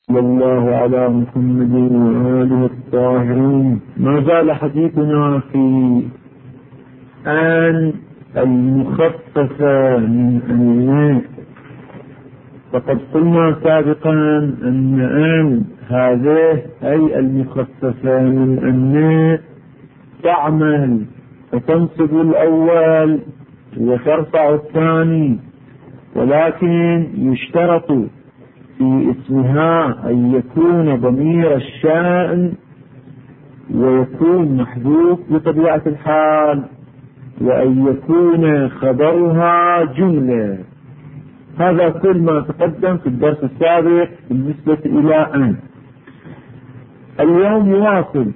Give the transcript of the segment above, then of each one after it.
صلى الله على محمد وآله الطاهرين. ما زال حديثنا في آن المخففة من أن، فقد قلنا سابقا أن آن هذه أي المخففة من أن تعمل فتنصب الأول وترفع الثاني، ولكن يشترط في اسمها أن يكون ضمير الشأن ويكون محذوف بطبيعة الحال، وأن يكون خبرها جملة. هذا كل ما تقدم في الدرس السابق بالنسبة إلى أن. اليوم يواصل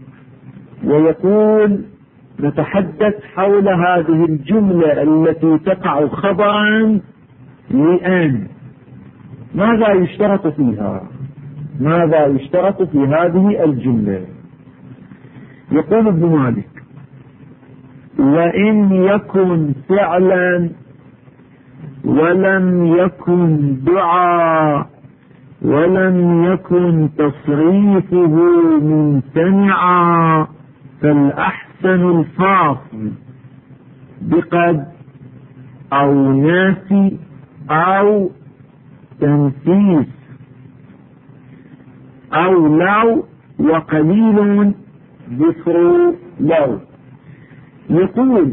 ويقول نتحدث حول هذه الجملة التي تقع خبرا لأن. ماذا يشترط فيها؟ ماذا يشترط في هذه الجملة؟ يقول ابن مالك: وإن يكن فعلا ولم يكن دعاء ولم يكن تصريفه ممتنعا فالأحسن الفاصل بقد أو ناسي أو تنفيس أو لو وقليل ذكر لو. يقول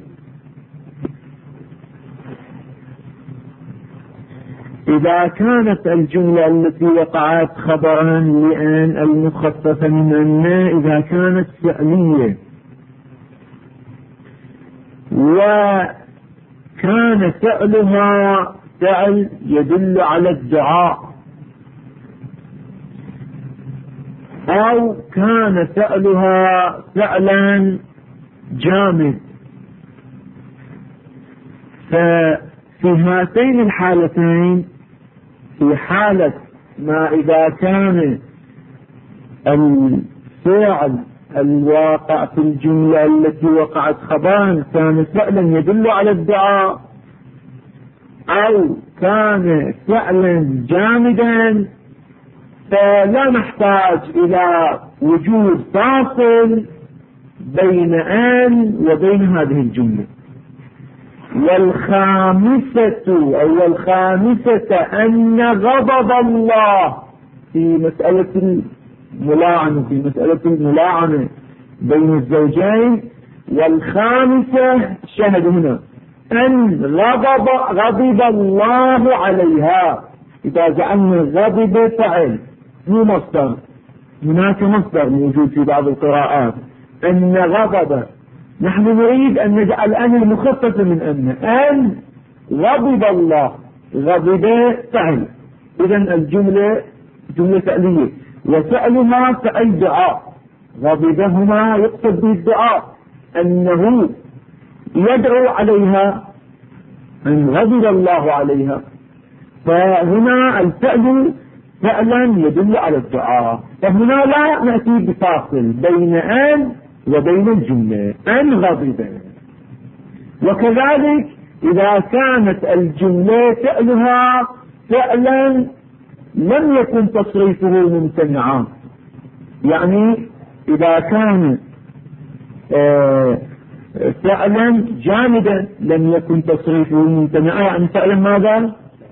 إذا كانت الجملة التي وقعت خبرا لأن المخففة من أن إذا كانت فعلية وكان فعلها فعل يدل على الدعاء، أو كان فعلها فعلا جامد، ففي هاتين الحالتين، في حالة ما إذا كان الفعل الواقع في الجملة التي وقعت خبرا كان فعلا يدل على الدعاء أو كان فعلا جامدا، فلا نحتاج إلى وجود فاصل بين أن وبين هذه الجملة. والخامسة أن غضب الله في مسألة الملاعنة بين الزوجين. والخامسة شاهد هنا أن غضب الله عليها. إذا جعلنا غضب فعل مو مصدر، هناك مصدر موجود في بعض القراءات أن غضب، نحن نريد أن نجعل أن المخففة من أن غضب الله، غضب فعل، إذن الجملة جملة فعلية وفعلها فعل دعاء. غضبهما يقصد به الدعاء، أنه يدعو عليها، أن غضب الله عليها، فهنا الفعل فعلا يدل على الدعاء. فهنا لا نأتي بفاصل بين أن وبين الجملة أن غضب. وكذلك إذا كانت الجملة فعلها فعلا لم يكن تصريفه ممتنعا، يعني إذا كان فعلا جامدا لم يكن تصريفه ممتنعا، يعني فعلا ماذا؟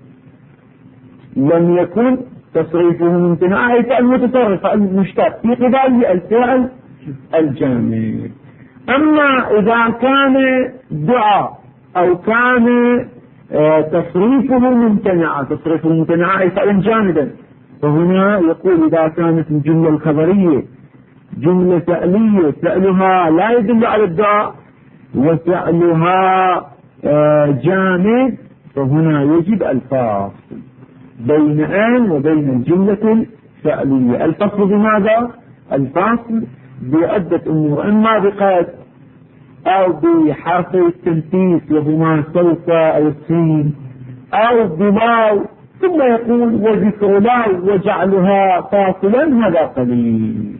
لم يكن تصريفه ممتنعا، أي فعل متصرف، فعل مشتق في قبال الفعل الجامد. أما إذا كان دعاء أو كان تصريفه ممتنعا أي فعلا جامدا، فهنا يقول إذا كانت الجملة الخبرية جملة فعلية فعلها لا يدل على الدعاء وفعلها جامد، فهنا يجب الفصل بين أن وبين الجملة الفعلية. الفصل بماذا؟ الفصل بعدة أمور، إما بقد أو بحرف التنفيس وهما سوف أو السين، أو بواو، ثم يقول وذكر لاو وجعلها فاصلا، هذا قليل.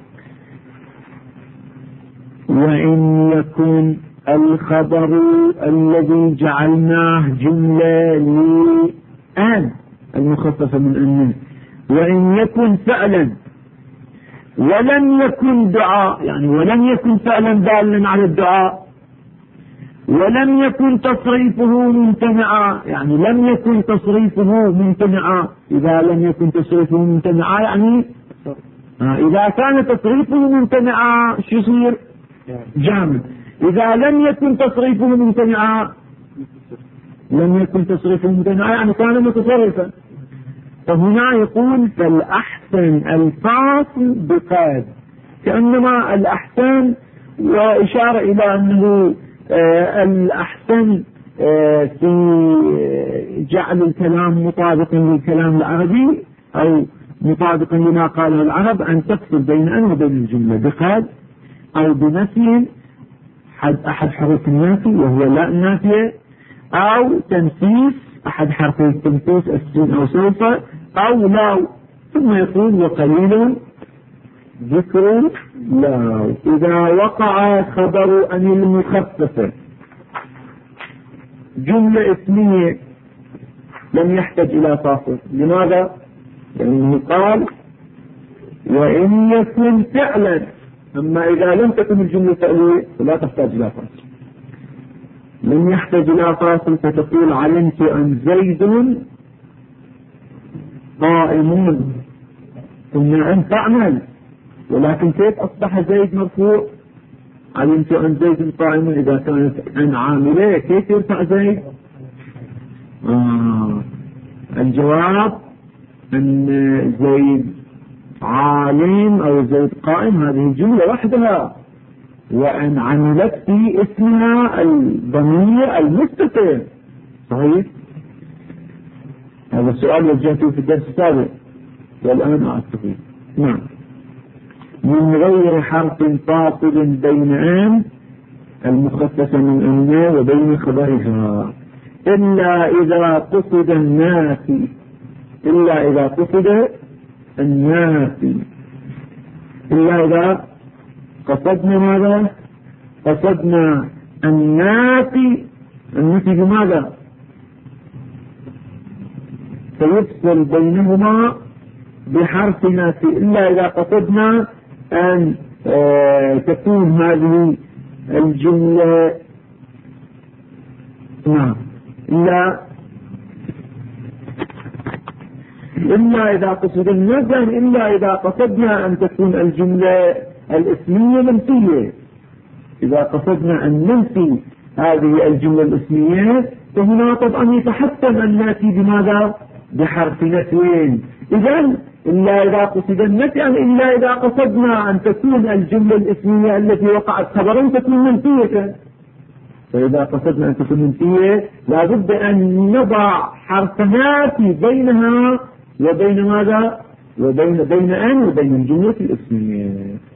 وإن يكن الخبر الذي جعلناه جملة لأن المخففة من أن وإن يكن فعلا ولم يكن دعاء، يعني ولم يكن فعلا دالا على الدعاء، ولم يكن تصريفه ممتنعا، يعني لم يكن تصريفه ممتنعا. إذا لم يكن تصريفه ممتنعا يعني إذا كان تصريفه ممتنعا شو يصير؟ جامد. إذا لم يكن تصريفه ممتنعا، لم يكن تصريفه ممتنعا يعني كان متصرفا. فهنا يقول فالأحسن الفاصل بقيد، كأنما الأحسن وإشارة إلى أنه الأحسن في جعل الكلام مطابقا للكلام العربي أو مطابقا لما قاله العرب، أن تفصل بين أن وبين الجملة بقيد أو بنفي أحد حروف النافي وهو لا النافية، أو تنفيس أحد حرفي التنفيس السين أو سوف، أو لا. ثم يقول وقليل ذكر لا إذا وقع خبر أن المخففة جملة اسمية لم يحتاج إلى فاصل. لماذا؟ لأنه قال وإن يكن فعلا، أما إذا لم تكن الجملة فعلية فلا تحتاج إلى فاصل. لم يحتاج إلى فاصل فتقول علمت أن زيد قائمون، قلنا أن تعمل، ولكن كيف أصبح زيد مرفوع؟ علمت أن زيد قائمون إذا كانت أن عاملة كيف يرفع زيد؟ الجواب أن زيد عالم أو زيد قائم هذه الجملة وحدها، وأن عملت في اسمها الضمير المستتر. صحيح؟ هذا السؤال وجهته في الدرس السابق والآن أعطيه. نعم. من غير حرف فاصل بين أن المخففة من أن وبين خبرها، إلا إذا قصد النافي، إلا إذا قصد النافي، إلا إذا قصدنا ماذا؟ قصدنا النافي. النافي بماذا؟ فيفصل بينهما بحرف نافي، إلا إذا قصدنا أن تكون هذه الجملة نعم إلا إذا قصد النفي، إلا إذا قصدنا أن تكون الجملة الاسمية منفية. إذا قصدنا أن ننفي هذه الجملة الاسمية فهنا طبعا يتحتم أن نأتي بماذا؟ بحرف نفي. إذن إلا إذا قصد النفي إلا إذا قصدنا أن تكون الجملة الاسمية التي وقعت خبرا تكون منفية. فإذا قصدنا أن تكون منفية لابد أن نضع حرف نافي بينها وبين ماذا؟ بين أن وبين الجملة الاسمية.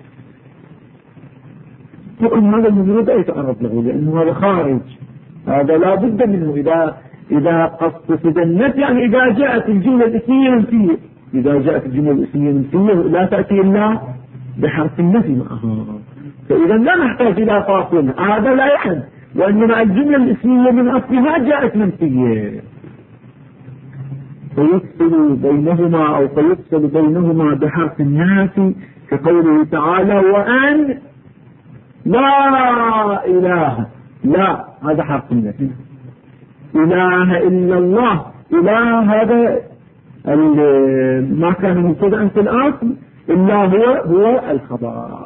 طبعا هذا المفروض لا يتعرض له لأنه هذا خارج، هذا لا بد منه. إذا قصد النفي يعني إذا جاءت الجملة الاسمية منفية، إذا جاءت الجملة الاسمية منفية لا تأتي إلا بحرف النفي معها، فإذا لا نحتاج إلى فاصل، هذا لا يحد، وإنما الجملة الاسمية من أصلها جاءت منفية. فيفصل بينهما أو فيفصل بينهما بحرف النافي كقوله تعالى وأن لا إله، لا هذا حرف النفي، إله إلا الله، إله هذا ما كان مبتدأ في الأصل، إلا هو الخبر.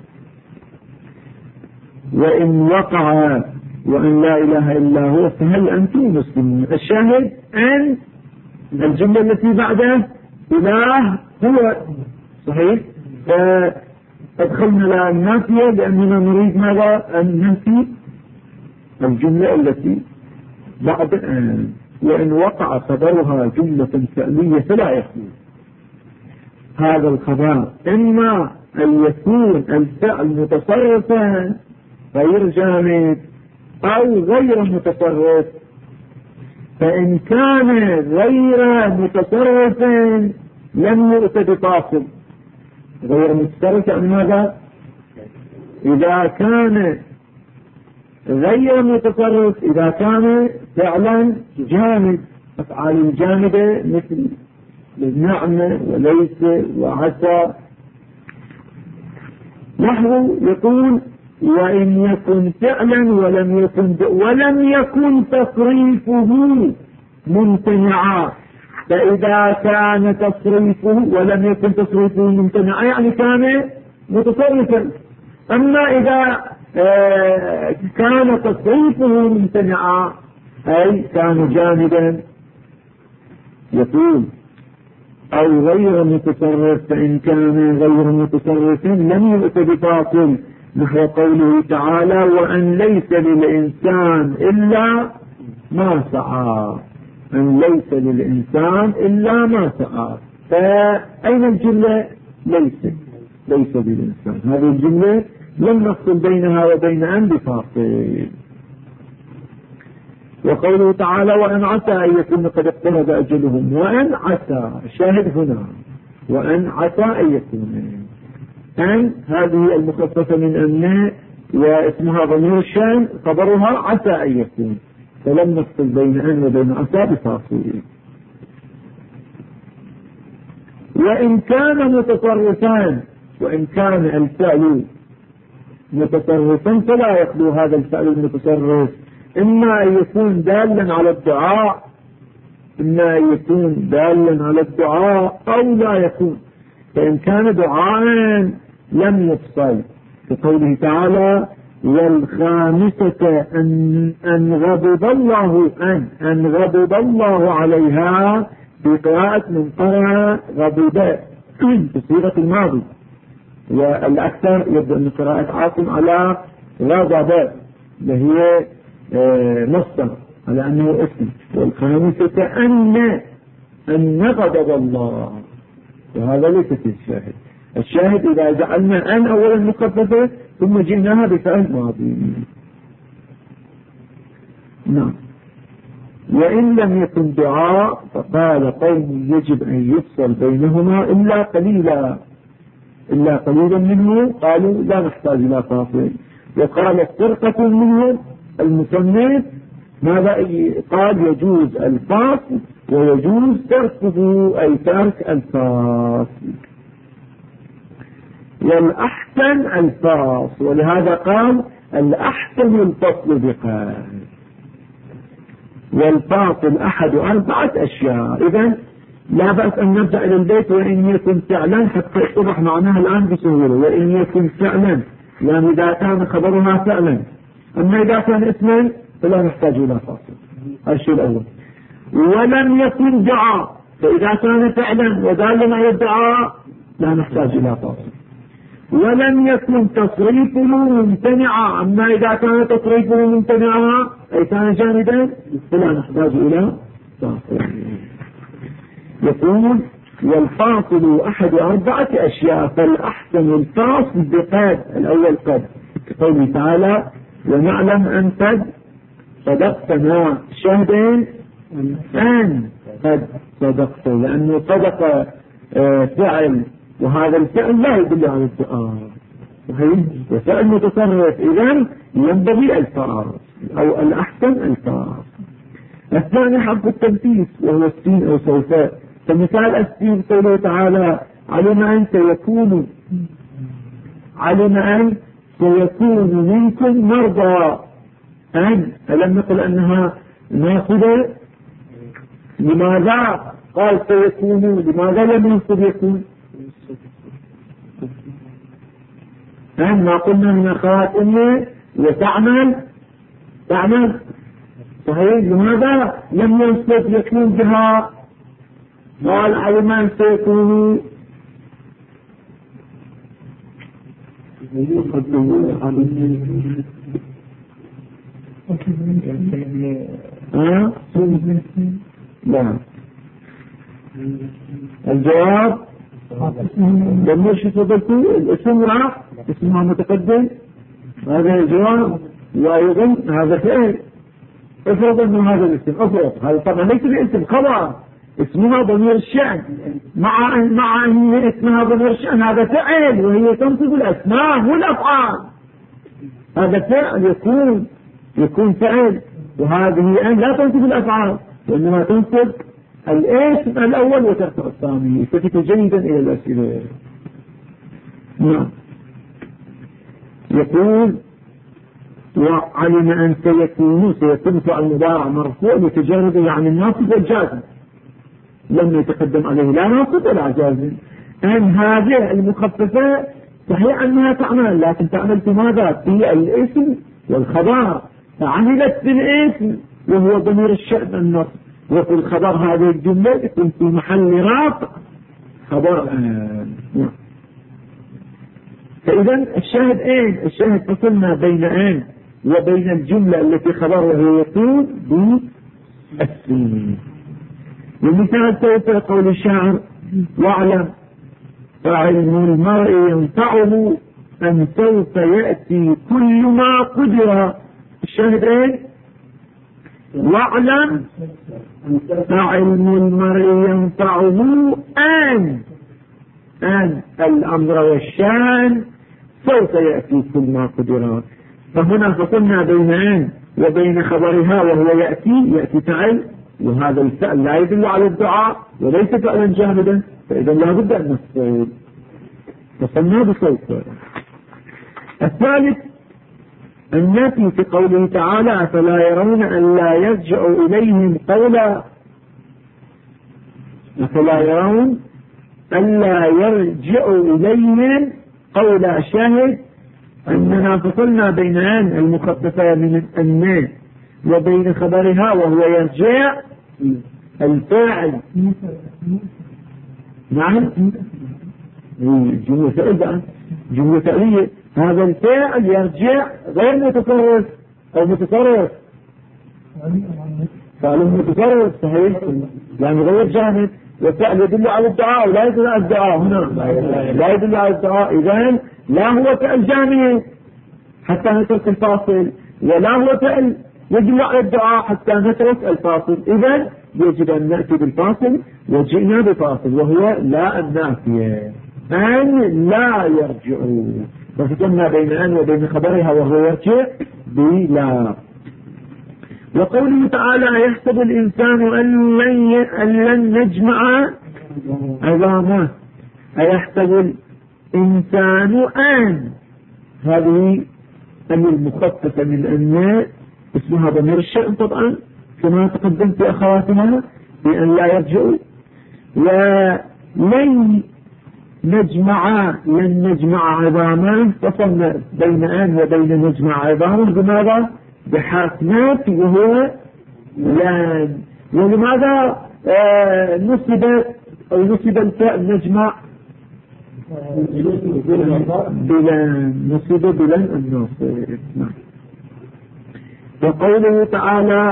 وإن وقع وأن لا إله إلا هو فهل أنتم مسلمون. الشاهد أن الجملة التي بعده إله هو، صحيح؟ فأدخلنا لها النافية لأننا نريد ماذا؟ أن ننفي الجملة التي بعد أن. وإن وقع خبرها جملة فعلية فلا يخلو هذا الخبر إما أن يكون الفعل متصرفا غير جامد أو غير متصرف. فإن كان غير متصرف لم يؤت بفاصل. غير متصرف يعني ماذا؟ إذا كان غير متصرف إذا كان فعلا جامد، أفعال الجامدة مثل نعم وليس وعسى. نحو يقول وإن يكن فعلا ولم يكن تصريفه ممتنعا. فإذا كان تصريفه ولم يكن تصريفه ممتنعا يعني كان متصرفا. أما إذا كان تصريفه ممتنعا أي كان جامدا. يقول أو غير متصرف. فإن كان غير متصرف لم يؤت بباطل. نحو قوله تعالى وأن ليس للإنسان إلا ما سعى. أن ليس للإنسان إلا ما سعى. فأين الجملة؟ ليس للإنسان. هذه الجملة لم نفصل بينها وبين أن بفاصل. وقوله تعالى وأن عسى أن يكون قد اقترب أجلهم. وأن عسى شاهد هنا وأن عسى أن يكون. أن هذه المخففة من أن واسمها ضمير الشأن خبرها عسى أن يكون. فلم نفصل بين أن وبين عسى بفاصل. وإن كان متصرفان. وإن كان الفعل متصرفا فلا يخلو هذا الفعل المتصرف إما أن يكون دالا على الدعاء أو لا يكون. فإن كان دعاء لم يفصل كقوله تعالى والخامسة أن غضب الله عليها في قراءة من قرأ غضب بصيغة الماضي. والأكثر يبدأ من قراءة عاصم على غضب وهي مصدر على أنه اسم. والخامسة أن غضب الله. وهذا ليس في الشاهد. الشاهد إذا جعلنا أن أولا مخففة ثم جئناها بفعل ماضي. نعم. وإن لم يكن دعاء فقال قوم يجب أن يفصل بينهما إلا قليلا منه قالوا لا نحتاج إلى فاصل. وقالت فرقة منهم المصنف ماذا قال يجوز الفاصل ويجوز تركه أي ترك الفاصل. والأحسن الفاصل. ولهذا قال الأحسن الفصل بقال. والفاصل أحد 4 أشياء. إذن لا بأس أن نبدأ إلى البيت وإن يكن فعلا حتى يتضح معناها الآن بسهولة. وإن يكن فعلا يعني إذا كان خبرها فعلا. أما إذا كان اسما فلا نحتاج إلى فاصل. الشيء الأول. ولم يكن دعاء. فإذا كان فعلا ودالا على الدعاء لا نحتاج إلى فاصل. ولم يكن تصريفه ممتنعا. أما إذا كان تصريفه ممتنعا أي كان جامدا فلا نحتاج إلى فاصل. يقول والفاصل أحد 4 أشياء. فالأحسن الفاصل بقد. الأول قد كقوله تعالى ونعلم أن قد صدقتنا. شهدين أن قد صدقت لأنه صدق فعل وهذا الفعل لا يدل على الدعاء وفعل متصرف. إذن ينبغي الفاصل أو الأحسن الفاصل. الثاني حرف التنفيس وهو السين أو سوف. فمثال السين قوله تعالى علم أن سيكون منكم مرضى. ألم نقل أنها ناخذة. لماذا قال سيكون؟ لماذا لم ينصب يكون؟ ما قلنا من أخوات أمي وتعمل صحيح. لماذا لم ينصب يكون بها؟ قال علم أن سيكون. لا الجواب لما شو فضلتوا الاسم راح اسمها متقدم. هذا الجواب وأيضا هذا فعل. افرض انه هذا الاسم هذا طبعا ليس الاسم خبر اسمها ضمير الشأن مع ان اسمها ضمير الشأن هذا فعل وهي تنصب الاسماء والافعال. هذا فعل يكون فعل وهذه أن لا تنصب الافعال وانما تنصب الاسم الأول وترفع الثاني. التفت جيدا إلى الأسئلة. نعم. يقول وعلم أن سيكون فعل المضارع مرفوع بتجرده عن الناصب والجازم، لم يتقدم عليه لا ناصب ولا جازم. أن هذه المخففة صحيح أنها تعمل، لكن تعمل في ماذا؟ في الاسم والخبر. فعملت بالاسم وهو ضمير الشأن النصب، وفي الخبر هذه الجملة تكون في محل رفع خبر. فإذا الشاهد اين؟ الشاهد فصلنا بين اين وبين الجملة التي خبر وهي يكون بالاسم. والمثال سوف قول الشاعر واعلم فعلم المرء ينفعه أن سوف يأتي كل ما قدر. الشاهد ايه؟ واعلم فعلم المرء ينفعه أن الأمر والشان سوف يأتي كل ما قدر. فهنا فصلنا بين أن وبين خبرها وهو يأتي فعل، وهذا الفعل لا يدل على الدعاء وليس فعلا جامدا، فإذا لا بد أن نفصل. فصلنا بصوت. الثالث النفي في قوله تعالى فلا يرون أن لا يرجع إليهم قولا، فلا يرون أن لا يرجع إليهم قولا. شاهد أننا فصلنا بين أن المخففة من الناس وبين خبرها وهو يرجع الفاعل. نعم جملة فعل، جملة فعلية. هذا الفاعل يرجع غير متصرف أو متصرف، فعل متصرف صحيح يعني غير جامد، والفعل يدل على الدعاء ولا يدل على الدعاء. هنا لا يدل على الدعاء، إذن لا هو فعل جامد حتى نترك الفاصل، ولا هو فعل يدل على الدعاء حتى نترك الفاصل. إذن يجب أن نأتي بالفاصل، وجئنا بفاصل وهو لا النافية أن لا يرجعوا. ففصلنا بين أن وبين خبرها وهو يرجع بلا. وقوله تعالى يحسب الإنسان أن لن نجمع عظامه. أيحسب الإنسان أن، هذه أن المخففة من أن اسمها ضمير الشأن طبعا كما تقدم في أخواتنا بأن لا يرجعوا. ولن نجمع عظاما، فصلنا بين أن وبين نجمع عظاما بماذا؟ بحرف نافي وهو لن. ولماذا نصب الفعل نجمع بلن؟ نصب بلن الناصب. وقوله تعالى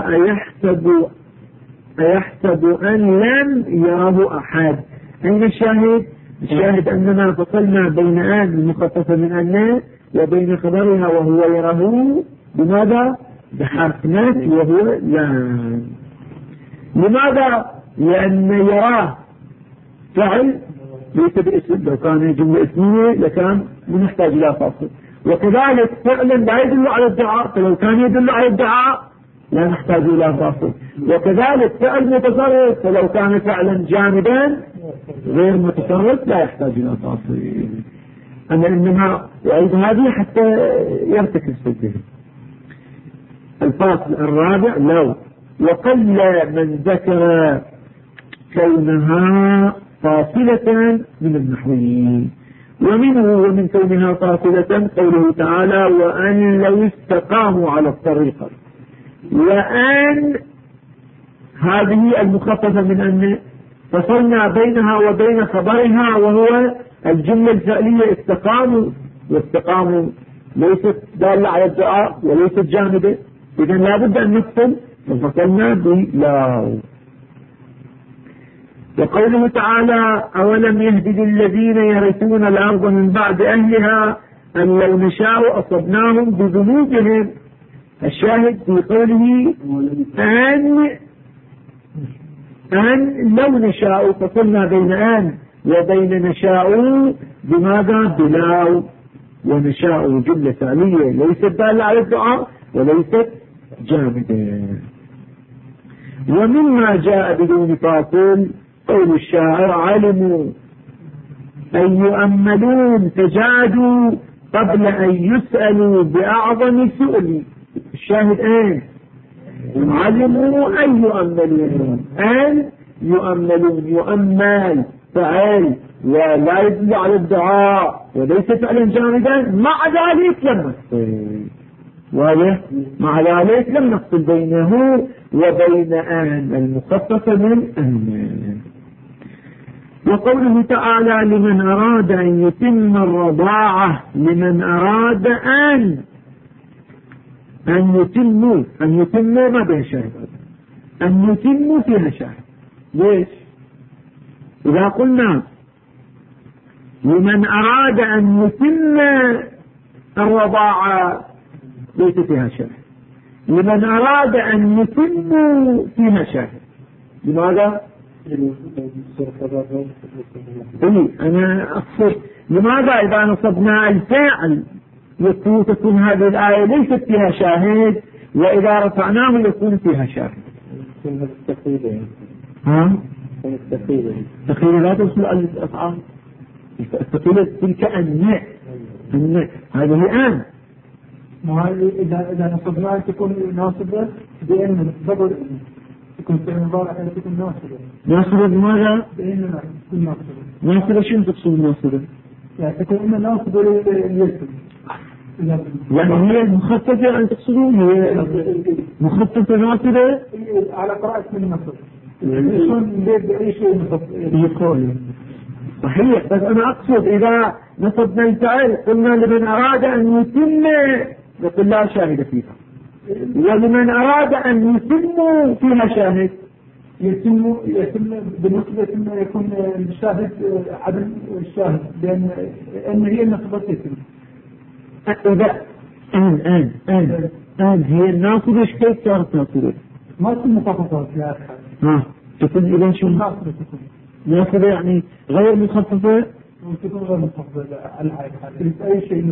أيحسب أن لم يره أحد. أين الشاهد؟ الشاهد أننا فصلنا بين أن المخففة من أن وبين خبرها وهو يره بماذا؟ بحرف نافي وهو لن. لماذا؟ لأن يراه فعل ليس باسم، لو كان جملة اسمية لكان نحتاج إلى فاصل. وكذلك فعلا لا يدل على الدعاء، فلو كان يدل على الدعاء لا نحتاج إلى فاصل. وكذلك فعل متصرف، فلو كان فعلا جامدا غير متصرف لا يحتاج إلى فاصل. أنا إنما وعيد هذه حتى يرتكب سجده. الفاصل الرابع لو. وقل من ذكر كونها فاصلة من النحويين، ومن كونها فاصلة قوله تعالى وأن لو استقاموا على الطريقة. وأن هذه المخففة من أن فصلنا بينها وبين خبرها وهو الجملة الفعلية استقاموا، واستقاموا ليست دالة على الدعاء وليست جامدة، إذن لا بد أن نفصل، ففصلنا بلا. وقوله تعالى أولم يهد للذين يرثون الأرض من بعد أهلها أن لو نشاء أصبناهم بذنوبهم. الشاهد في قوله أن لو نشاء، فصلنا بين أن وبين نشاء بماذا؟ بلا. ونشاء جملة فعلية ليست دالة على الدعاء وليست جامدة. ومما جاء بدون فاصل قول الشاعر علموا أن يؤملون فجادوا قبل أن يسألوا بأعظم سؤل. الشاهد ايه؟ علموا أن يؤملون، أن يؤملون، يؤمل فعل ولا يدل على الدعاء وليس فعلا جامدا، مع ذلك لم نفصل. واضح؟ مع ذلك لم نفصل بينه وبين أن المخفف من أن. وقوله تعالى لمن أراد أن يتم الرضاعة، لمن أراد أن يتموا ما بين شاهد، أن يتموا فيها شاهد. ليش؟ إذا قلنا لمن أراد أن يتم الرضاعة ليس فيها شاهد، لمن أراد أن يتموا فيها شاهد. لماذا؟ أنا أقصد لماذا إذا نصبنا الفعل تكون هذه الآية ليست فيها شاهد، وإذا رفعناه يكون فيها شاهد. التخيل لا تصل على الأفعال، التخيل تلك أن هذه آن. إذا نصبناها تكون ناصبة بأن الضبط تكون فعل مضارع تكون ناصبة. ناصبة بماذا؟ بأننا تكون ناصبة. ناصبة شنو تقصد ناصبة؟ يعني تكون إما ناصبة لليسر. يعني هي مخففة أن تقصدون، هي مخففة ناصبة على قراءة من النصب. يكون بأي شيء يقول صحيح، بس أنا أقصد إذا نصبنا الفعل قلنا لمن أراد أن يتم نقول لا شاهد فيها، ولمن أراد أن يتم فيها شاهد. يتم بالنسبة لما يكون الشاهد عدم الشاهد، لأن هي النصبة يتم. إذا هي الناصبة إيش كيف صارت ناصبة؟ ما تكون مخففة يا أخي. تكون إذا شو؟ ناصبة يعني غير مخففة. تكون غير مخففة على أي شيء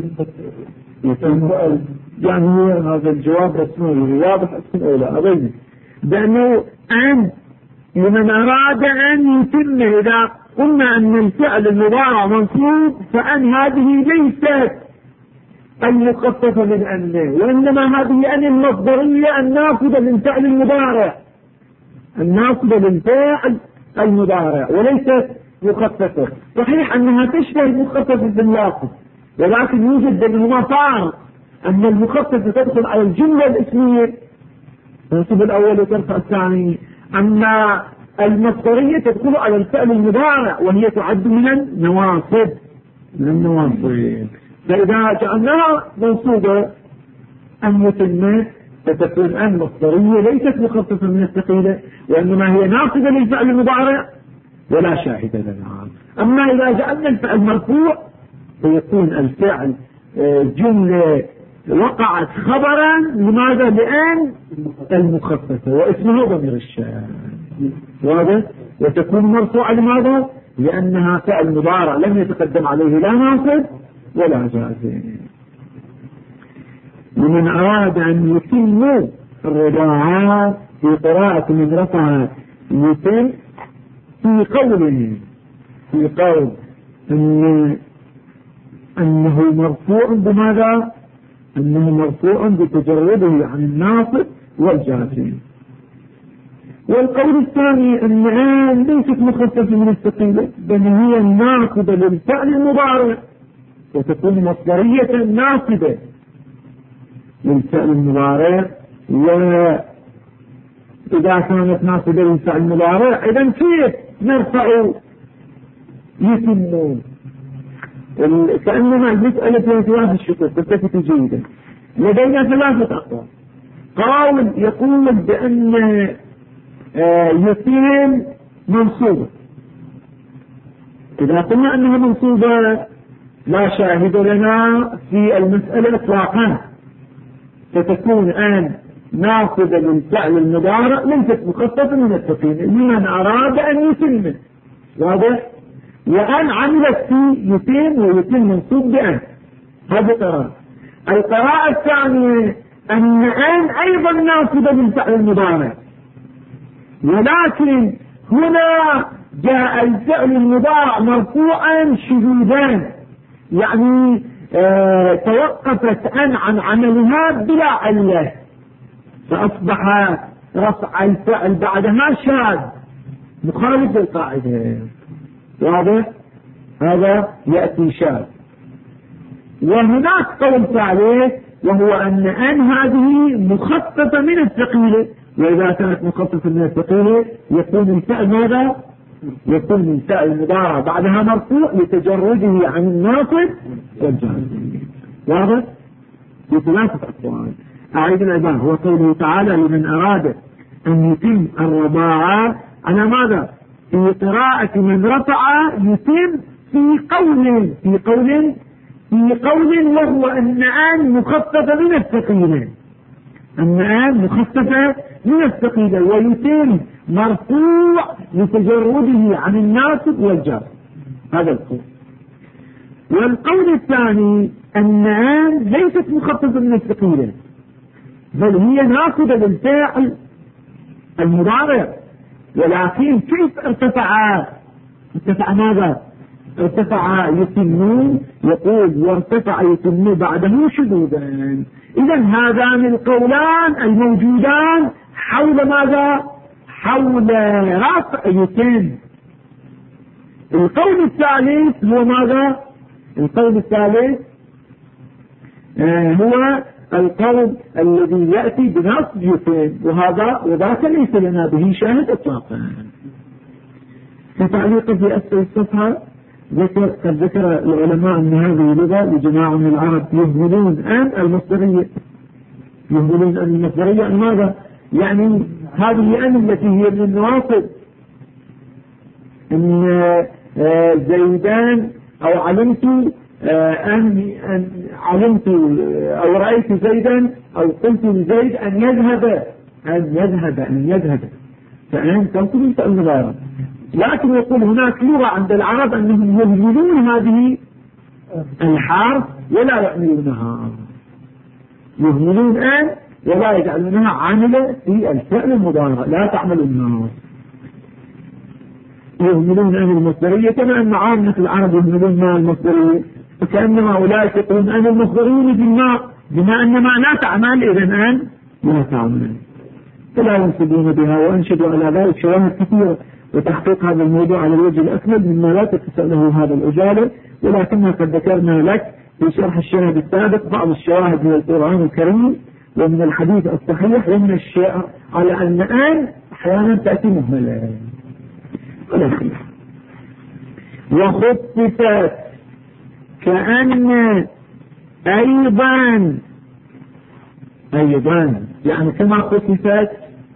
يعني هو هذا الجواب رسمي واضح أكثر أو لا أبين، لأنه أن لمن أراد أن يتم، إذا قلنا أن الفعل المضارع منصوب فأن هذه ليست المخففة من أن، وإنما هذه أن المصدرية الناقضة للفعل المضارع، الناقضة للفعل المضارع وليست مخففة. صحيح أنها تشبه المخففة بالناقض، ولكن يوجد بينهما فرق، أن المخففة تدخل على الجملة الاسمية تنصب الأول وترفع الثاني، أما المصدرية تدخل على الفعل المضارع وهي تعد من النواصب. فإذا جعلناها منصوبة أن يتم فتكون أن مصدرية ليست مخففة من الثقيلة، وإنما هي ناقضة للفعل المضارع ولا شاهد لها. أما إذا جعلنا الفعل مرفوع فيكون الفعل جملة وقعت خبرا لماذا؟ لأن المخففة واسمه ضمير الشأن، واضح؟ وتكون مرفوعة لماذا؟ لأنها فعل مضارع لم يتقدم عليه لا ناصب ولا جازم. ومن أراد أن يتم الرضاعات في قراءة من رفع يتم في قول أنه مرفوع بماذا؟ أنه مرفوع بتجرده عن الناصب والجازم. والقول الثاني أن آن ليست مخففة من الثقيلة، بل هي ناصبة للفعل المضارع وتكون مصدرية ناصبة للفعل المضارع، وإذا كانت ناصبة للفعل المضارع إذا كيف نرفع يتمون؟ كأنما المسألة فيها ثلاث الشقوق تلتفت جيدا. لدينا ثلاثة أقوال. قول يقول بأن يتم منصوبة، إذا قلنا أنها منصوبة لا شاهد لنا في المسألة إطلاقا، فتكون آن ناصبة للفعل المضارع ليست مخففة من الثقيلة لمن أراد أن يتم، واضح؟ وأن عملت في يتم ويتم منصوب بأن، هذه قراءة. القراءة الثانية أن أيضا ناصبة للفعل المضارع ولكن هنا جاء الفعل المضارع مرفوعا شذوذا، يعني توقفت عن عملها بلا علة، فأصبح رفع الفعل بعدها شاذ مخالف للقاعدة. واضح؟ هذا يأتي شاذ. وهناك قول ثالث وهو أن هذه مخففة من الثقيلة، وإذا كانت مخففة من الثقيلة يكون الفعل ماذا؟ يكون الفعل المضارع بعدها مرفوع لتجرده عن الناصب والجازم. واضح؟ في ثلاثة أقوال. أعيد الأداء. هو قوله تعالى لمن أراد أن يتم الرضاعة على ماذا؟ في قراءة من رفع يتم في قول وهو أن مخففة من الثقيلة، مخففة من الثقيلة، ويتم مرفوع لتجرده عن الناصب والجار. هذا القول. والقول الثاني أن ليست مخففة من الثقيلة، بل هي ناصبة للفاعل المضارع، ولكن كيف ارتفع ماذا؟ ارتفع يتم، يقول وارتفع يتم بعده شذوذا. إذا هذان القولان الموجودان حول ماذا؟ حول رفع يتم. القول الثالث هو ماذا؟ القول الثالث هو القول الذي يأتي بنصب يتم، وذاك ليس لنا به شاهد اطلاقا. كتعليق في أسفل الصفحة قد ذكر العلماء أن هذه لغة لجماعة من العرب يهملون أن المصدرية. ماذا؟ يعني هذه أن التي هي من النواصب، أن زيدان أو علمت أن علمت أو رأيت زيدا أو قلت لزيد أن يذهب فأن تنقل المضارع. لكن يقول هناك لغة عند العرب أنهم يهملون هذه الحرف ولا يعملونها، يهملون أن ولا يجعلونها عاملة في الفعل المضارع، لا تعمل الناس. يهملون أن المصدرية كما أن عامة العرب يهملون مع المصدرية، فكأنما أولئك يقولون أن المصدرين بما أن معنى تعمل إذن أن لا تعمل، فلا ينسبون بها. وأنشدوا على ذلك شواهد كثيرة، وتحقيق هذا الموضوع على الوجه الأكمل مما لا تتسع له هذا العجالة، ولكننا قد ذكرنا لك في شرح الشاهد السابق بعض الشواهد من القرآن الكريم ومن الحديث الصحيح ومن الشيء على أن أحيانا تأتي مهملة. وخففت كأن أيضا يعني كما خففت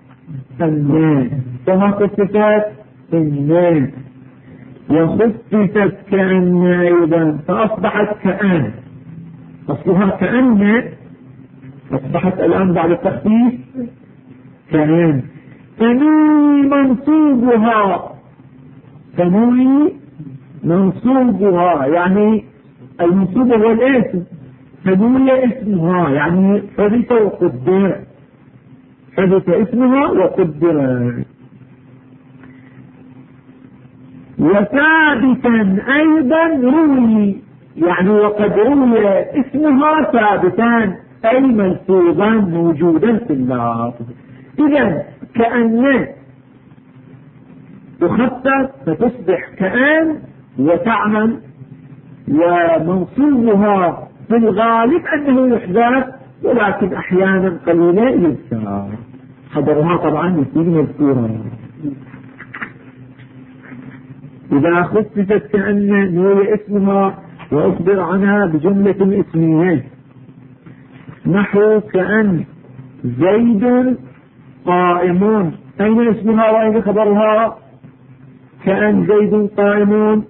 كما خففت الناس، وخففت كأن أيضا فأصبحت كأن، أصلها كأن، أصبحت الآن بعد التخفيف كأن. تنوي منصوبها يعني المنصوب هو الاسم، تنوي اسمها يعني حدث وقدر، حدث اسمها وقدر. وثابتا أيضا روي يعني وقد روي اسمها ثابتا أي منصوبا موجودا في اللفظ. إذا كأن تخفف فتصبح كأن وتعمل، ومنصوبها في الغالب أنه يحذف ولكن أحيانا قليلا يذكر، خبرها طبعا يصير مذكورا. إذا خففت كأن نوي اسمها وأخبر عنها بجملة اسمية، نحو كأن زيد قائم، أين اسمها وأين خبرها؟ كأن زيد قائم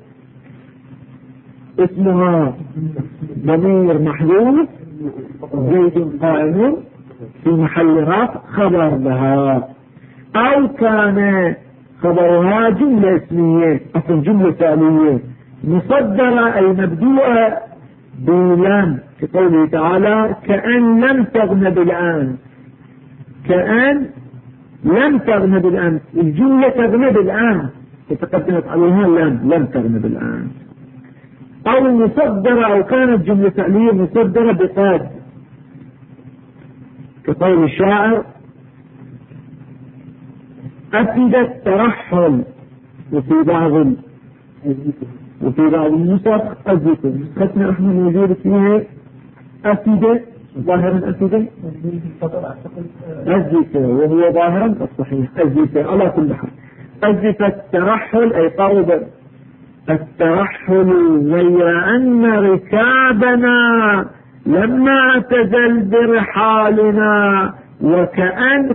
اسمها ضمير محذوف، زيد قائم في محل رفع خبر لها. أو كان خبرها جملة اسمية، أصلا جملة فعلية مصدرة أي مبدوءة بلم، في قوله تعالى كأن لم تغن بالآن، كأن لم تغنى بالأمس، الجملة تغنى بالآن تقدمت عليها لم تغنى بالآن. أو مصدرة، أو كانت جملة فعلية مصدرة بقد، كقول الشاعر أفد الترحل، وفي بعض النسخ أزيته، نسختنا احنا موجودة فيها أفد ظاهرا أزيته وهو ظاهرا الصحيح أزيته على كل حال. أزيت الترحل أي قرب الترحل، غير أن ركابنا لما تزل برحالنا وكأن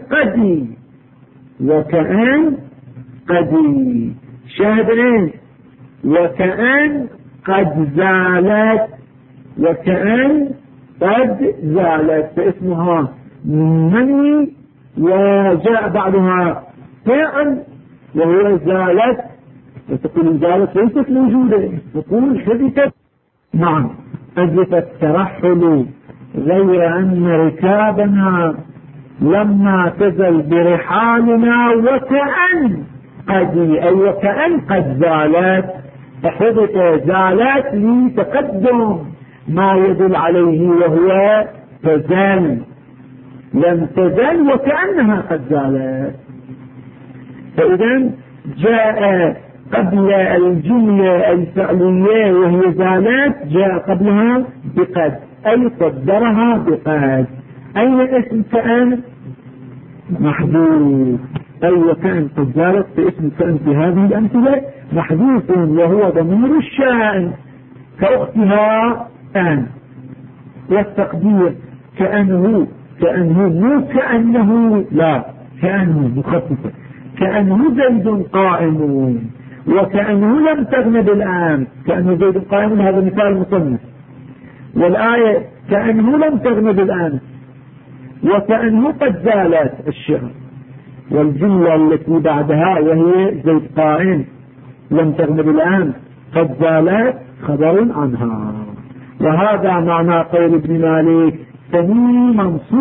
قدي شاهدين وكأن قد زالت، وكأن قد زالت فاسمها مني، وجاء بعدها فعل وهو زالت، وتقول زالت ليست موجودة، تقول حدثت. نعم، أزلت الترحل غير أن ركابنا لما تزل برحالنا وكأن قدي، أي وكأن قد زالت، فحدث زالت لتقدم ما يدل عليه وهو تزال، لم تزل وكأنها قد زالت. فإذا جاء قبل الجملة الفعلية وهي زالت جاء قبلها بقد، أي قدرها بقد. أين اسم كأن؟ محذوف، أي وكأن قد زالت فاسم كأن في هذه الأمثلة محذوف، وهو ضمير الشأن كأختها أن، والتقدير كأنه مو كأنه، لا كأنه مخففة، كأنه زيد قائم، وكأنه لم تغن بالآن، كأنه زيد قائم هذا مثال مصنف، والآية كأنه لم تغن بالآن، وكأنه قد زالت الشعر، والجملة التي بعدها وهي زيد قائم لم تغن بالآن قد زالت خبر عنها. وهذا معنى قول ابن مالك ثني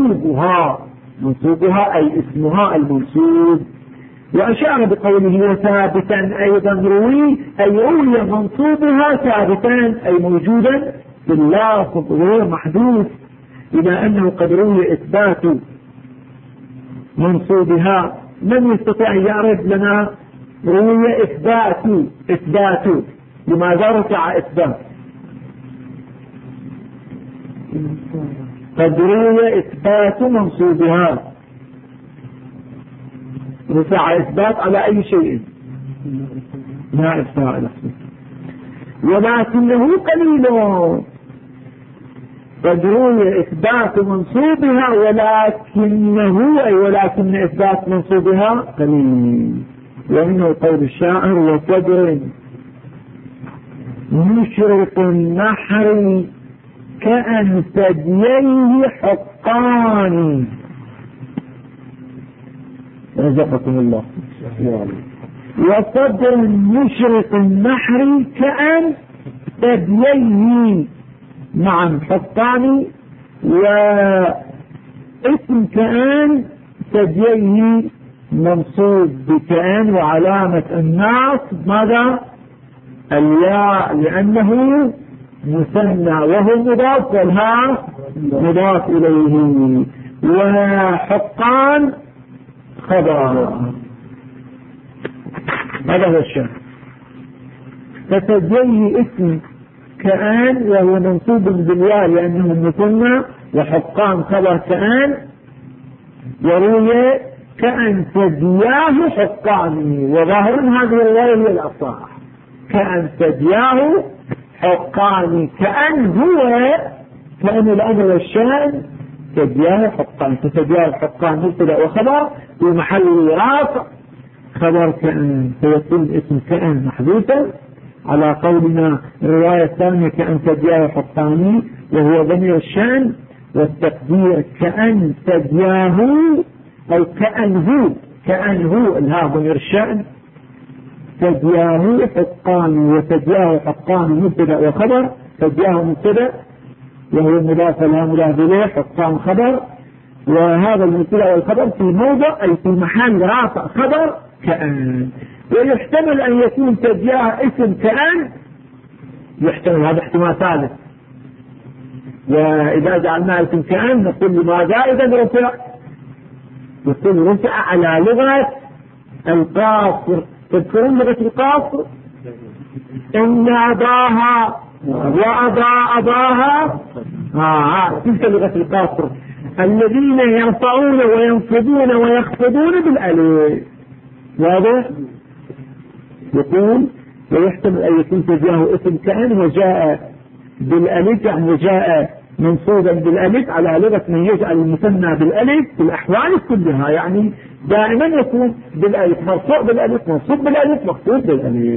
منصوبها أي اسمها المنصوب. وأشار بقوله وثابتا أيضا روي، أي روي منصوبها ثابتا أي موجودا في اللفظ غير محدود، إلى أنه قد روي إثبات منصوبها. من يستطيع أن يعرف لنا روي إثبات لماذا رفع إثبات؟ قد روي إثبات منصوبها، رفع إثبات على أي شيء؟ ما إثبات الأحسن، ولكنه قليل. قد روي إثبات منصوبها ولكن إثبات منصوبها قليل، وإنه قول الشاعر وصدر مشرق النحر كأن ثدييه حقان. رزقكم الله. وصدر مشرق النحر كأن ثدييه معا حقان، واسم كأن ثدييه منصوب بكأن، وعلامة النصب ماذا؟ الياء، لأنه مثنى وهو مضاف والهاء مضاف إليه، وحقان خبر. هذا هو الشرط. فتجيه اسم كأن وهو منصوب بالياء لأنه مثنى، وحقان خبر كأن، وروي كأن ثدياه حقان، وظاهر هذه الرواية هي الأصح، كأن ثدياه حقان، كأن الأمر والشأن ثدياه حقان، فثدياه حقان مبتدأ وخبر في محل رفع خبر كأن، فيكون اسم كأن محذوفا على قولنا. الرواية الثانية كأن ثدياه حقان وهو ضمير الشأن، والتقدير كأن ثدياه أو كأنه الها ضمير الشأن، ثدياه حقان، وثدياه حقان مبتدأ وخبر، ثدياه مبتدأ وهو مضاف لها مضاف إليه، حقان خبر، وهذا المبتدأ والخبر في موضع أي في محل رافع خبر كأن. ويحتمل أن يكون تجاه اسم كأن، يحتمل، هذا احتمال ثالث. وإذا جعلناه اسم كأن نقول لماذا إذا رفع؟ يقول رفع على لغة القاصر. تذكرون لغة القاصر؟ إن أباها أباها تلك لغة القاصر، الذين يرفعون وينصبون ويخفضون بالألف. واضح؟ يقول ويحتمل أن يكون تجاه اسم كأن وجاء بالألف، يعني جاء منصوبا بالألف على لغة من يجعل المثنى بالألف في الأحوال كلها، يعني دائما يكون بالألف، مرفوع بالألف، منصوب بالألف، مخفوض بالألف.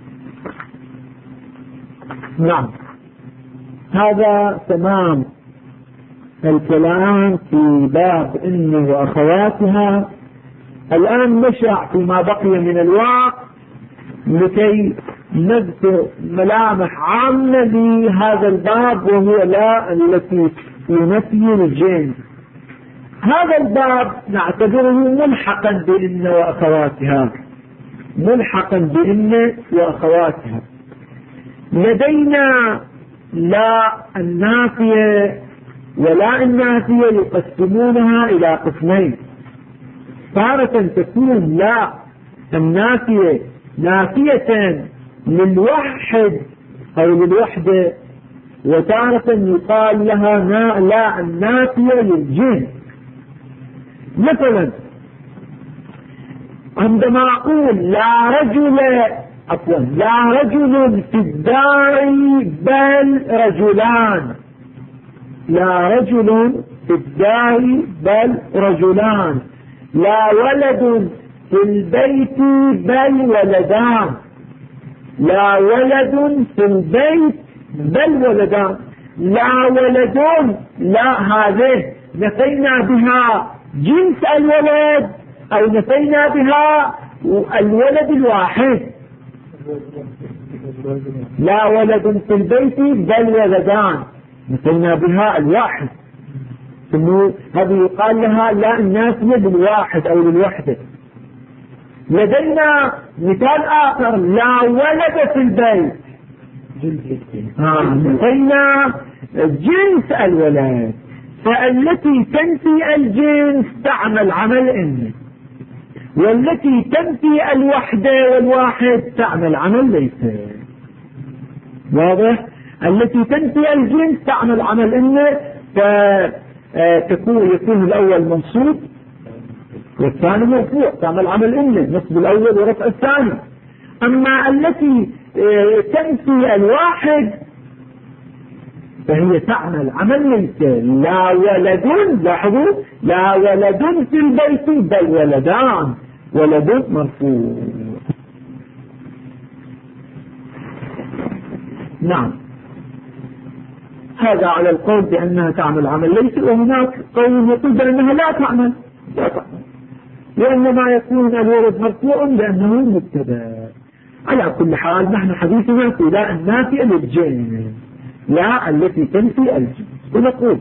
نعم، هذا تمام الكلام في باب إن وأخواتها. الآن نشرع فيما بقي من الوقت لكي نذكر ملامح عامة لهذا الباب، وهو لا التي تنفي الجنس. هذا الباب نعتبره ملحقا بإن وأخواتها، ملحقا بإن وأخواتها. لدينا لا النافية ولا النافية يقسمونها إلى قسمين. تارة تكون لا النافية نافية للوحد أو للوحدة، وتارة يقال لها لا النافية للجنس. مثلا عندما أقول لا رجل في الدار بل رجلان، لا رجل في الدار بل رجلان، لا ولد في البيت بل ولدان، لا ولد في البيت بل ولدان، لا ولدون، لا هذه نفينا بها جنس الولد أو نفينا بها الولد الواحد. لا ولد في البيت بل ولدان، نفينا بها الواحد، هذه يقال لها لا النافية بالواحد أو للوحدة. لدينا مثال آخر، لا ولد في البيت، نفينا جنس الولد، فالتي تنفي الجنس تعمل عمل إن، والتي تنفي الوحدة والواحد تعمل عمل ليس. واضح؟ التي تنفي الجنس تعمل عمل إن، يكون الأول منصوب والثاني مرفوع، تعمل عمل إن، نصب الأول ورفع الثاني. أما التي تنفي الواحد فهي تعمل عمل ليس. لا ولد، لاحظوا، لا ولد في البيت بل ولدان، ولد مرفوع. نعم، هذا على القول بأنها تعمل عمل ليس، وهناك قول يقول بأنها لا تعمل، وإنما يكون الولد مرفوع لأنه مبتدأ. على كل حال نحن حديثنا في لا النافية للجنس، لا التي تنفي الجنس. ونقول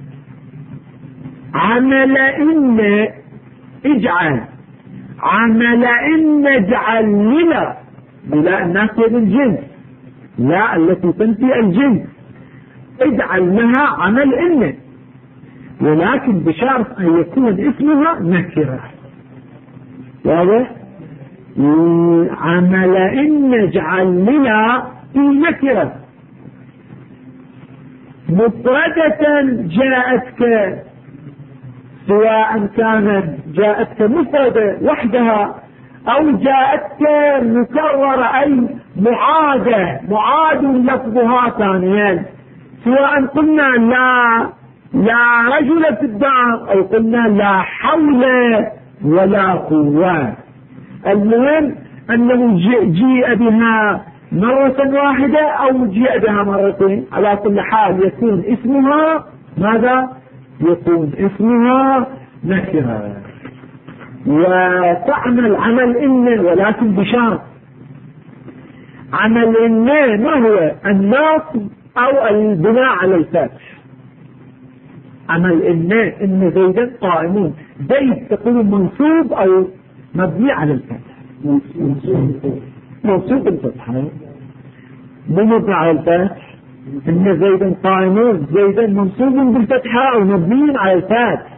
عمل إن اجعل، عمل إن اجعل لنا بلا النافية للجنس، لا التي تنفي الجنس، اجعل لها عمل إن، ولكن بشرط أن يكون اسمها نكرة. واضح؟ عمل إن اجعل لنا في نكرة مفردة جاءتك، سواء كانت جاءتك مفردة وحدها أو جاءتك مكررة أي معاد لفظها ثانيا، سواء قلنا لا رجل في الدار أو قلنا لا حول ولا قوة. المهم أنه جيء بها مرة واحدة أو جيء بها مرتين، على كل حال يكون اسمها ماذا؟ يكون اسمها نكرة، وتعمل عمل إن، ولكن بشرط. عمل إن ما هو؟ النصب أو البناء على الفتح، عمل إن زيدا قائمون. زيد تقول منصوب أو مبني على الفتح؟ منصوب بالفتحة. مو مبني على الفتح. إن زيدا قائمون، زيدا منصوب بالفتحة أو مبني على الفتح؟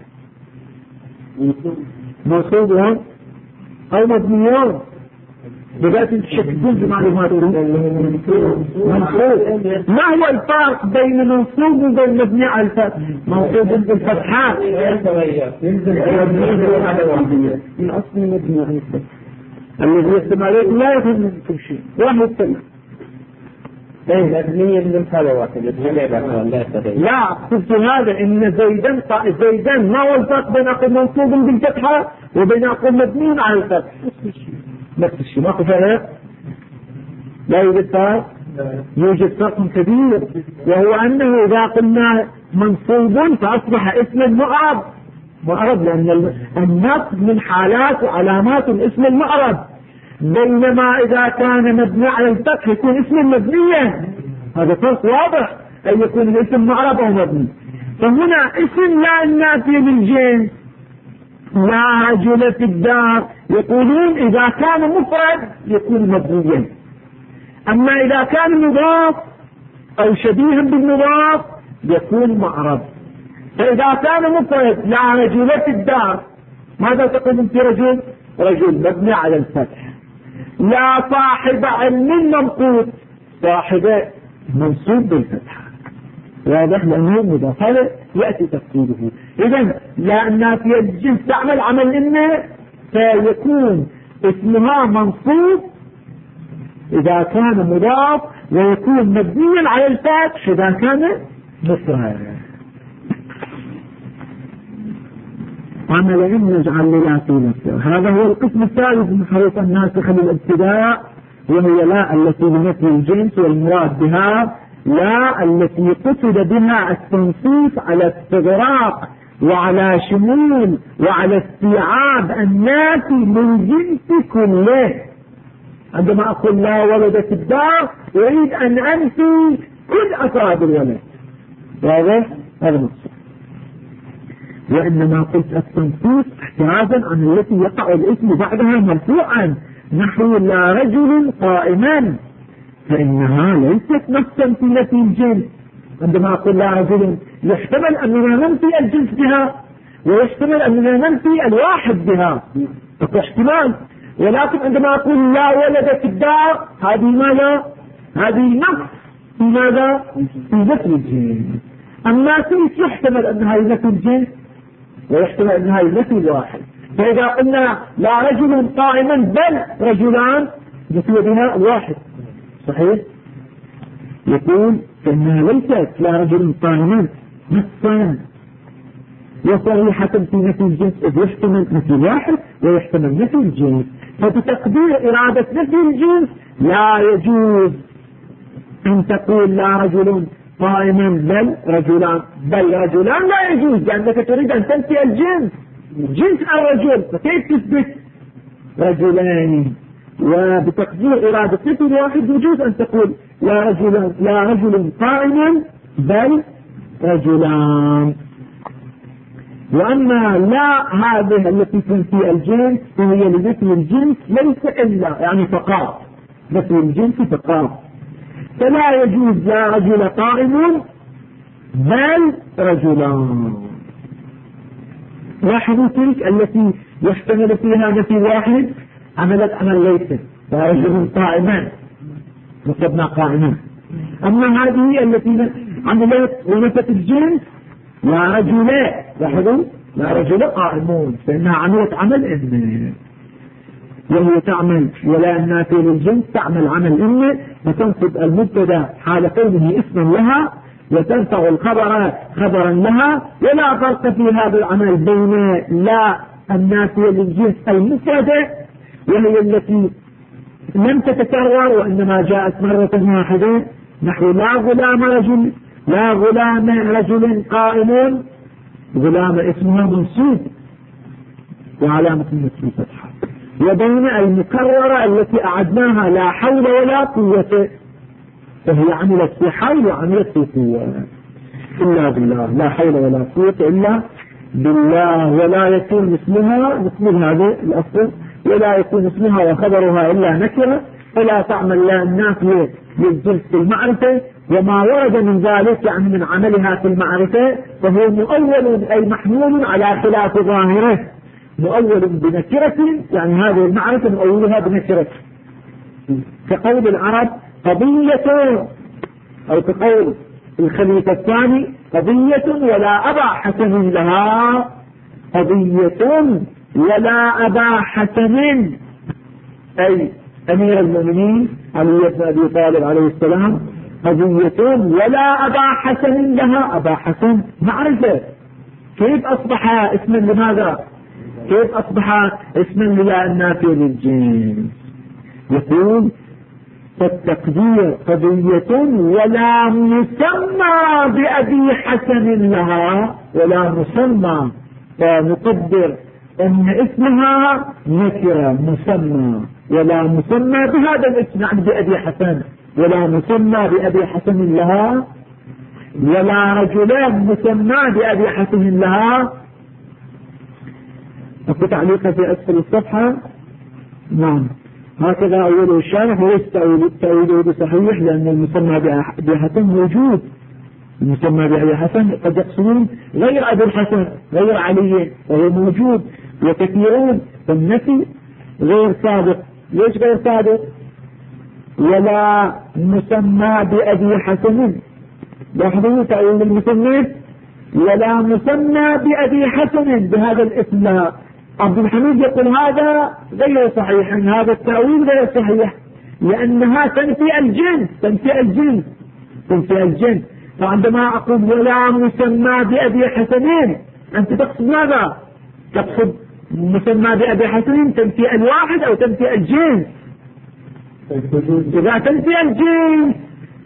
منصوب أو مبنيون. بدأت تشكل بمعلومات منصوب. ما هو الفرق بين منصوب وبين مبني على الفتح؟ منصوب بالفتحات من أصل مبني على الفتح. الذي يستمع عليك لا يفهم منكم شيء. واحد سنة مبني بالفلوات لا قلت هذا إن زيدا ما هو الفرق بين أقول منصوب بالفتحة وبين أقول مبني على الفتح؟ نفس الشيء. ماكو فرق؟ لا يوجد فرق؟ يوجد فرق كبير، وهو أنه إذا قلنا منصوب فأصبح اسما معرب، لأن النصب من حالات وعلامات الاسم المعرب، بينما إذا كان مبني على الفتح يكون اسم مبنيا. هذا فرق واضح، أن يكون الاسم معرب أو مبني. فهنا اسم لا النافي للجنس، لا رجل في الدار، يقولون إذا كان مفرد يكون مبنيا، أما إذا كان مضاف أو شبيه بالمضاف يكون معرب. فإذا كان مفرد لا رجل في الدار، ماذا تقول في رجل؟ رجل مبني على الفتح. لا صاحب علم منقوط، صاحب منصوب بالفتح، واضح لأنه مضاف، هذا يأتي تفصيله. إذن لا النافية الجنس تعمل عمل إنه، فيكون اسمها منصوب إذا كان مضاف، ويكون مبنيا على الفتح إذا كان مفرد. عمل إن نجعل للا في نفسه. هذا هو القسم الثالث من حروف الناسخ للابتداء، وهي لا التي لنفي الجنس، والمراد بها لا التي قصد بها التنصيص على استغراق وعلى شمول وعلى استيعاب النافي للجنس كله. عندما أقول لا ولد في الدار أريد أن أنفي كل أفراد الولد، واضح؟ هذا مقصود. وإنما قلت التنصيص احترازا عن التي يقع الاسم بعدها مرفوعا، نحو لا رجل قائما، فإنها ليست نفسا في نفي الجنس. عندما أقول لا رجل يحتمل أننا ننفي الجنس بها، ويحتمل أننا ننفي الواحد بها، احتمال. ولكن عندما أقول لا ولد في الدار، هذه ماذا؟ هذه نفس في ماذا؟ في نفي الجنس. أما كيف يحتمل أنها نفي الجنس، ويحتمل أنها نفي الواحد. فإذا قلنا لا رجل قائما بل رجلان، نفي بها الواحد، صحيح؟ يقول إنها ليست لا رجل قائما نفسا وصريحة في نفي الجنس، إذ يحتمل نفي الواحد ويحتمل نفي الجنس. فبتقدير إرادة نفي الجنس لا يجوز أن تقول لا رجل قائما بل رجلان، بل رجلان لا يجوز، لأنك تريد أن تنفي الجنس، جنس الرجل، فكيف تثبت رجلان؟ وبتقدير إرادة نفي الواحد يجوز أن تقول لا رجل قائما بل رجلان. وأما لا هذه التي تنفي الجنس فهي لنفي الجنس ليس إلا يعني فقط، نفي الجنس فقط، فلا يجوز لا رجل قائم بل رجلان. لاحظوا تلك التي يحتمل فيها نفي واحد عملت عمل ليس لا رجل قائما وكتبنا قائما. أما هذه التي عملت ونفت الجنس لا رجل، لاحظوا لا رجل قائمون، فإنها عملت عمل إن، وهي تعمل ولا النافي للجنس تعمل عمل إن، فتنصب المبتدا حال كونه اسما لها، وترفع الخبر خبرا لها. ولا فرق في هذا العمل بين لا النافية للجنس المفردة وهي التي لم تتكرر وإنما جاءت مرة واحدة، نحو لا غلام رجل، لا غلام رجل قائم، غلام اسمها منصوب وعلامة النصب فتحة. وبين المكررة التي أعدناها لا حول ولا قوة، فهي عملت في حول وعملت في قوة. إلا بالله، لا حول ولا قوة إلا بالله. ولا يكون اسمها مثل هذه الأصل، ولا يكون اسمها وخبرها إلا نكرة، فلا تعمل لا النافية للجنس في المعرفة، وما ورد من ذلك يعني من عملها في المعرفة فهو مؤول أي محمول على خلاف ظاهره، مؤول بنكرة، يعني هذه المعرفة مؤولها بنكرة، كقول العرب قضية، أو كقول الخليفة الثاني قضية ولا أبا حسن لها، قضية ولا أبا حسن، أي أمير المؤمنين علي بن أبي طالب عليه السلام، قضية ولا أبا حسن لها. أبا حسن معرفة، كيف أصبح اسما لماذا؟ كيف أصبح اسما للا النافية للجنس؟ يقول فالتقدير قضية ولا مسمى بأبي حسن لها، ولا مسمى، فنقدر أن اسمها نكرة مسمى، ولا مسمى بهذا الاسم يعني بأبي حسن، ولا مسمى بأبي حسن لها، ولا رجلان مسمى بأبي حسن لها. أكو تعليق في أسفل الصفحة. نعم، هكذا أوله الشارح، وليس تأويله بصحيح، لأن المسمى بأبي حسن موجود. المسمى بأبي حسن قد يقصدون غير أبي الحسن، غير علي، وهو موجود وكثيرون، فالنفي غير صادق. ليش غير صادق؟ ولا مسمى بأبي حسن، لاحظوا تأويل المسمى، ولا مسمى بأبي حسن بهذا الاسم لها. عبد الحميد يقول هذا غير صحيح، هذا التأويل غير صحيح، لأنها تنفي الجنس، تنفي الجنس، تنفي الجنس. فعندما أقول ولا مسمى بأبي حسنين، أنت تقصد ماذا؟ تقصد مسمى بأبي حسنين تنفي الواحد أو تنفي الجنس؟ إذا تنفي الجنس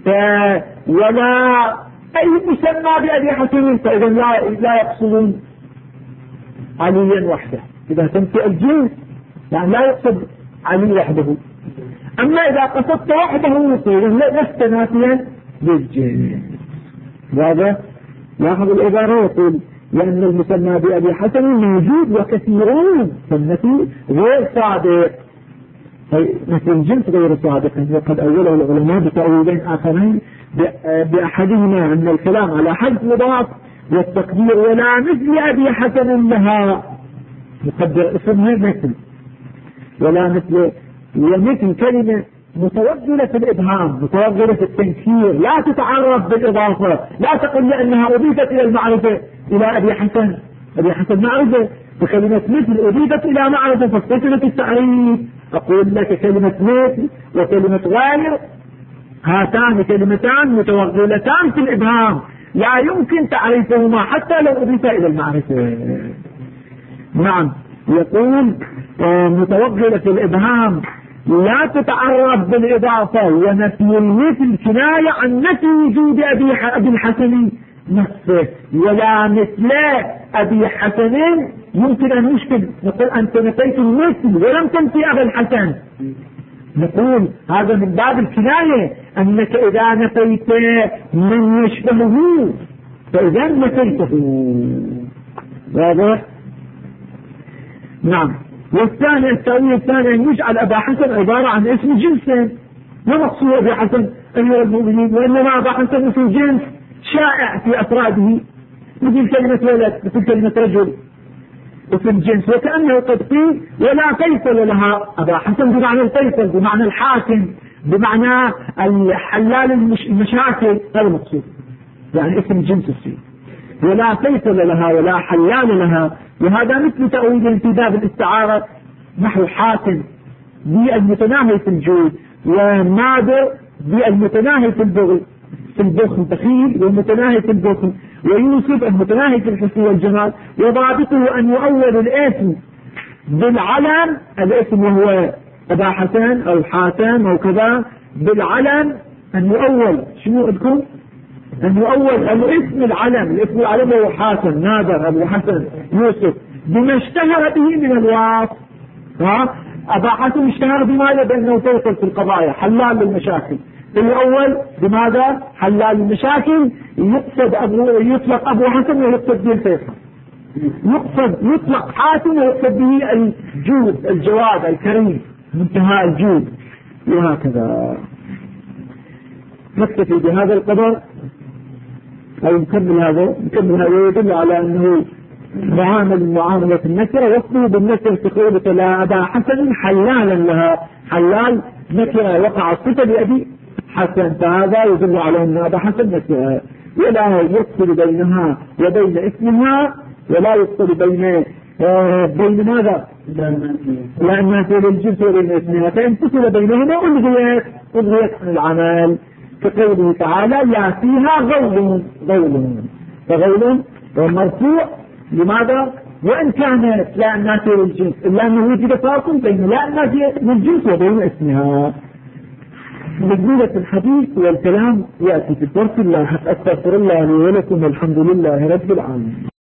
ولا أي مسمى بأبي حسنين، فإذا لا يقصدون عليا وحده. إذا تنفي الجنس يعني لا يقصد علي وحده. أما إذا قصدت وحده لست نافيا للجنس. هذا لاحظ العبارة، يقول لأن المسمى بأبي حسن موجود وكثيرون، فالنفي غير صادق، نفي الجنس غير صادق. وقد أوله العلماء بتأويلين آخرين، بأحدهما أن الكلام على حذف مضاف، والتقدير ولا مثل أبي حسن لها، يقدر اسمها مثل، ولا مثل، ومثل كلمة متوغلة في الإبهام، متوغلة في التنكير، لا تتعرف بالإضافة، لا تقل لأنها أضيفت إلى المعرفة إلى أبي حسن، أبي حسن معرفة، فكلمة مثل أضيفت إلى معرفة فاتصلت التعريف. أقول لك كلمة مثل وكلمة غير هاتان كلمتان متوغلتان في الإبهام، لا يمكن تعريفهما حتى لو أضيفا إلى المعرفة. نعم، يقول متوغلة في الإبهام لا تتعرف بالإضافة، ونفي المثل كناية عن نفي وجود أبي الحسن نفسه، ولا مثل أبي حسن يمكن أن يشكل. نقول أنت نفيت المثل ولم تنفي أبا الحسن، نقول هذا من باب الكناية، أنك إذا نفيت من يشبهه فإذا نفيته. واضح؟ نعم. والثاني التأويل الثاني أن يجعل أبا حسن عبارة عن اسم جنس، ما مقصود أبي حسن أيها المؤمنين، وإنما أبا حسن اسم جنس شائع في أفراده، مثل كلمة ولد، مثل كلمة رجل، اسم جنس. وكأنه قد قيل ولا فيصل لها، أبا حسن بمعنى الفيصل، بمعنى الحاكم، بمعنى الحلال المشاكل، هذا المقصود، يعني اسم جنس الشيء، ولا فيصل لها ولا حلال لها. وهذا مثل تأويل في باب الاستعارة، نحو حاكم بالمتناهي في الجود، ونادر بالمتناهي في البخل، بخيل والمتناهي في البخل، ويوسف المتناهي في الحسن والجمال. وضابطه أن يؤول الاسم بالعلم، الاسم وهو أبا حسن أو حاتم أو كذا، بالعلم أن يؤول، شنو أذكر؟ أن يؤول الاسم العلم، الاسم العلم هو حاتم، نادر، أبو حسن، يوسف، بما اشتهر به من الوصف. أبا حسن اشتهر بما بأنه توصل في القضايا، حلال للمشاكل، الأول بماذا؟ حلال المشاكل، يطلق أبو حسن ويقصد به الفيصل، يطلق حاتم ويقصد به الجود، الجواد الكريم، منتهى الجود، وهكذا. نكتفي بهذا القدر أو نكمل هذا يدل على أنه معاملة النكرة يصل بالنكرة تقول لا أبا حسن حلالا لها، حلال نكرة وقع الصفة لأبي حسن، فهذا يدل على أن أبا حسن نكرة، ولا يفصل بينها وبين اسمها، ولا يفصل بين ماذا؟ لا الناس للجنس وبين اسمها، فإن فصل بينهما ألغيت عن العمل، كقوله تعالى لا فيها غول، فغول مرفوع لماذا؟ وإن كانت لا الناس للجنس إلا أنه وجد فرق بين لا الناس للجنس وبين اسمها. مجموعة الحديث والكلام يأتي في الدرس اللاحق. أستغفر الله لي ولكم والحمد لله رب العالمين.